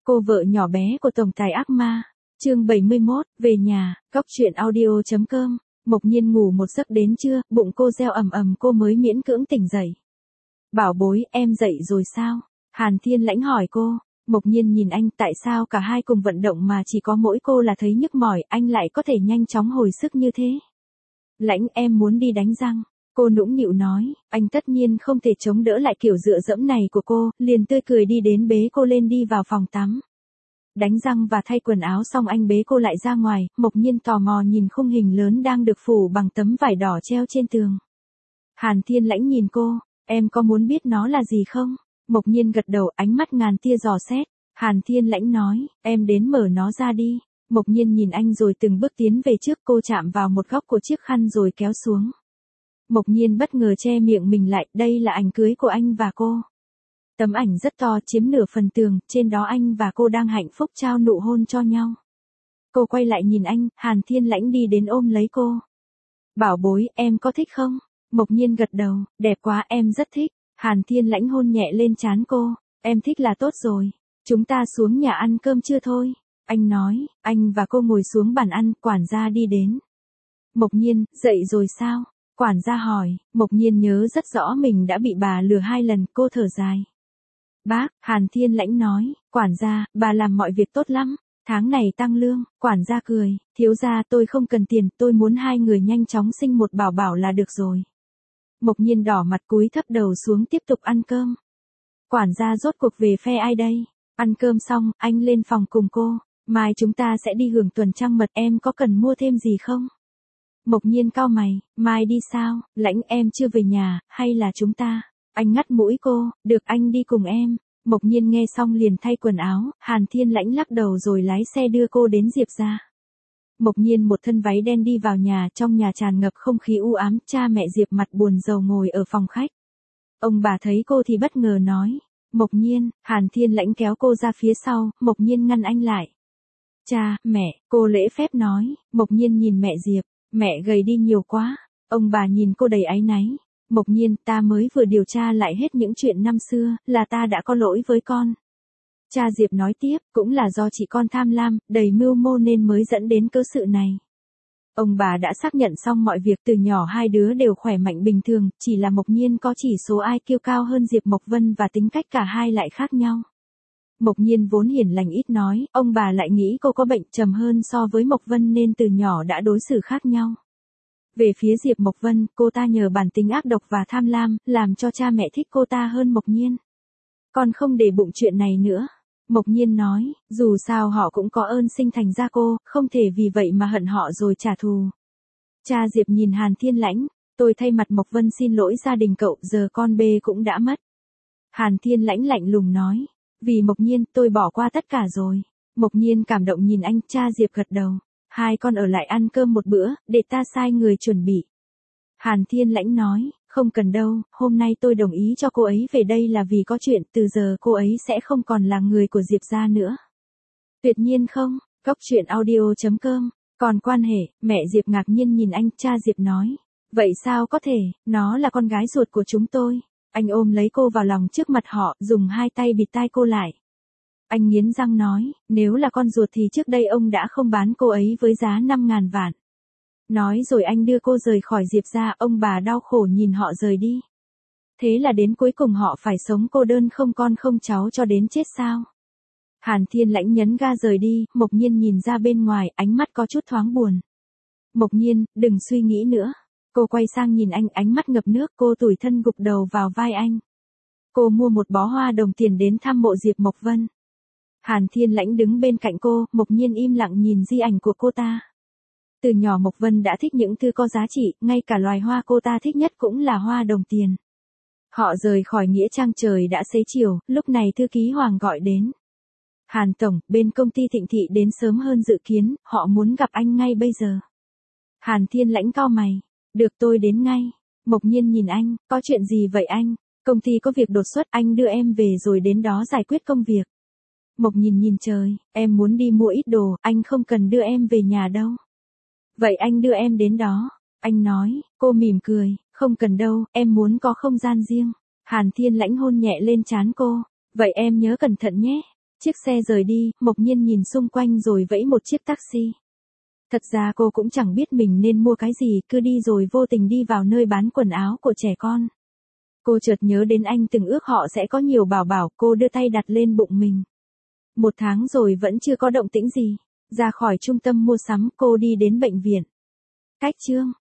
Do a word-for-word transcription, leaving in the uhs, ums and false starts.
Cô vợ nhỏ bé của tổng tài ác ma. Chương bảy mươi mốt, về nhà, góc truyện audio chấm com. Mộc Nhiên ngủ một giấc đến trưa, bụng cô reo ầm ầm cô mới miễn cưỡng tỉnh dậy. Bảo bối, em dậy rồi sao? Hàn Thiên Lãnh hỏi cô. Mộc Nhiên nhìn anh, tại sao cả hai cùng vận động mà chỉ có mỗi cô là thấy nhức mỏi, anh lại có thể nhanh chóng hồi sức như thế? Lãnh, em muốn đi đánh răng. Cô nũng nịu nói, anh tất nhiên không thể chống đỡ lại kiểu dựa dẫm này của cô, liền tươi cười đi đến bế cô lên đi vào phòng tắm. Đánh răng và thay quần áo xong anh bế cô lại ra ngoài, Mộc Nhiên tò mò nhìn khung hình lớn đang được phủ bằng tấm vải đỏ treo trên tường. Hàn Thiên Lãnh nhìn cô, em có muốn biết nó là gì không? Mộc Nhiên gật đầu, ánh mắt ngàn tia dò xét. Hàn Thiên Lãnh nói, em đến mở nó ra đi. Mộc Nhiên nhìn anh rồi từng bước tiến về trước, cô chạm vào một góc của chiếc khăn rồi kéo xuống. Mộc Nhiên bất ngờ che miệng mình lại, đây là ảnh cưới của anh và cô. Tấm ảnh rất to, chiếm nửa phần tường, trên đó anh và cô đang hạnh phúc trao nụ hôn cho nhau. Cô quay lại nhìn anh, Hàn Thiên Lãnh đi đến ôm lấy cô. Bảo bối, em có thích không? Mộc Nhiên gật đầu, đẹp quá, em rất thích. Hàn Thiên Lãnh hôn nhẹ lên trán cô, em thích là tốt rồi. Chúng ta xuống nhà ăn cơm trưa thôi. Anh nói, anh và cô ngồi xuống bàn ăn, quản gia đi đến. Mộc Nhiên, dậy rồi sao? Quản gia hỏi, Mộc Nhiên nhớ rất rõ mình đã bị bà lừa hai lần, cô thở dài. Bác, Hàn Thiên Lãnh nói, quản gia, bà làm mọi việc tốt lắm, tháng này tăng lương. Quản gia cười, thiếu gia tôi không cần tiền, tôi muốn hai người nhanh chóng sinh một bảo bảo là được rồi. Mộc Nhiên đỏ mặt cúi thấp đầu xuống tiếp tục ăn cơm. Quản gia rốt cuộc về phe ai đây? Ăn cơm xong, anh lên phòng cùng cô, mai chúng ta sẽ đi hưởng tuần trăng mật, em có cần mua thêm gì không? Mộc Nhiên cau mày, mai đi sao? Lãnh, em chưa về nhà, hay là chúng ta? Anh ngắt mũi cô, được, anh đi cùng em. Mộc Nhiên nghe xong liền thay quần áo, Hàn Thiên Lãnh lắc đầu rồi lái xe đưa cô đến Diệp gia. Mộc Nhiên một thân váy đen đi vào nhà, trong nhà tràn ngập không khí u ám, cha mẹ Diệp mặt buồn rầu ngồi ở phòng khách. Ông bà thấy cô thì bất ngờ nói, Mộc Nhiên. Hàn Thiên Lãnh kéo cô ra phía sau, Mộc Nhiên ngăn anh lại. Cha, mẹ, cô lễ phép nói. Mộc Nhiên nhìn mẹ Diệp, mẹ gầy đi nhiều quá. Ông bà nhìn cô đầy áy náy. Mộc Nhiên, ta mới vừa điều tra lại hết những chuyện năm xưa, là ta đã có lỗi với con. Cha Diệp nói tiếp, cũng là do chị con tham lam, đầy mưu mô nên mới dẫn đến cớ sự này. Ông bà đã xác nhận xong mọi việc, từ nhỏ hai đứa đều khỏe mạnh bình thường, chỉ là Mộc Nhiên có chỉ số i kiu cao hơn Diệp Mộc Vân và tính cách cả hai lại khác nhau. Mộc Nhiên vốn hiền lành ít nói, ông bà lại nghĩ cô có bệnh trầm hơn so với Mộc Vân nên từ nhỏ đã đối xử khác nhau. Về phía Diệp Mộc Vân, cô ta nhờ bản tính ác độc và tham lam, làm cho cha mẹ thích cô ta hơn Mộc Nhiên. Con không để bụng chuyện này nữa. Mộc Nhiên nói, dù sao họ cũng có ơn sinh thành ra cô, không thể vì vậy mà hận họ rồi trả thù. Cha Diệp nhìn Hàn Thiên Lãnh, tôi thay mặt Mộc Vân xin lỗi gia đình cậu, giờ con bê cũng đã mất. Hàn Thiên Lãnh lạnh lùng nói, vì Mộc Nhiên tôi bỏ qua tất cả rồi. Mộc Nhiên cảm động nhìn anh, cha Diệp gật đầu. Hai con ở lại ăn cơm một bữa, để ta sai người chuẩn bị. Hàn Thiên Lãnh nói, không cần đâu, hôm nay tôi đồng ý cho cô ấy về đây là vì có chuyện, từ giờ cô ấy sẽ không còn là người của Diệp gia nữa. Tuyệt nhiên không, góc truyện audio chấm com, còn quan hệ, mẹ Diệp ngạc nhiên nhìn anh, cha Diệp nói, vậy sao có thể, nó là con gái ruột của chúng tôi. Anh ôm lấy cô vào lòng trước mặt họ, dùng hai tay bịt tai cô lại. Anh nghiến răng nói, nếu là con ruột thì trước đây ông đã không bán cô ấy với giá năm ngàn vạn. Nói rồi anh đưa cô rời khỏi Diệp gia, ông bà đau khổ nhìn họ rời đi. Thế là đến cuối cùng họ phải sống cô đơn không con không cháu cho đến chết sao? Hàn Thiên Lãnh nhấn ga rời đi, Mộc Nhiên nhìn ra bên ngoài, ánh mắt có chút thoáng buồn. Mộc Nhiên, đừng suy nghĩ nữa. Cô quay sang nhìn anh, ánh mắt ngập nước, cô tủi thân gục đầu vào vai anh. Cô mua một bó hoa đồng tiền đến thăm mộ Diệp Mộc Vân. Hàn Thiên Lãnh đứng bên cạnh cô, Mộc Nhiên im lặng nhìn di ảnh của cô ta. Từ nhỏ Mộc Vân đã thích những thứ có giá trị, ngay cả loài hoa cô ta thích nhất cũng là hoa đồng tiền. Họ rời khỏi nghĩa trang trời đã xế chiều, lúc này thư ký Hoàng gọi đến. Hàn Tổng, bên công ty Thịnh Thị đến sớm hơn dự kiến, họ muốn gặp anh ngay bây giờ. Hàn Thiên Lãnh cau mày, được tôi đến ngay. Mộc Nhiên nhìn anh, có chuyện gì vậy anh? Công ty có việc đột xuất, anh đưa em về rồi đến đó giải quyết công việc. Mộc Nhiên nhìn trời, em muốn đi mua ít đồ, anh không cần đưa em về nhà đâu. Vậy anh đưa em đến đó. Anh nói, cô mỉm cười, không cần đâu, em muốn có không gian riêng. Hàn Thiên Lãnh hôn nhẹ lên trán cô, vậy em nhớ cẩn thận nhé. Chiếc xe rời đi, Mộc Nhiên nhìn xung quanh rồi vẫy một chiếc taxi. Thật ra cô cũng chẳng biết mình nên mua cái gì, cứ đi rồi vô tình đi vào nơi bán quần áo của trẻ con. Cô chợt nhớ đến anh từng ước họ sẽ có nhiều bảo bảo, cô đưa tay đặt lên bụng mình. Một tháng rồi vẫn chưa có động tĩnh gì. Ra khỏi trung tâm mua sắm, cô đi đến bệnh viện. Cách chương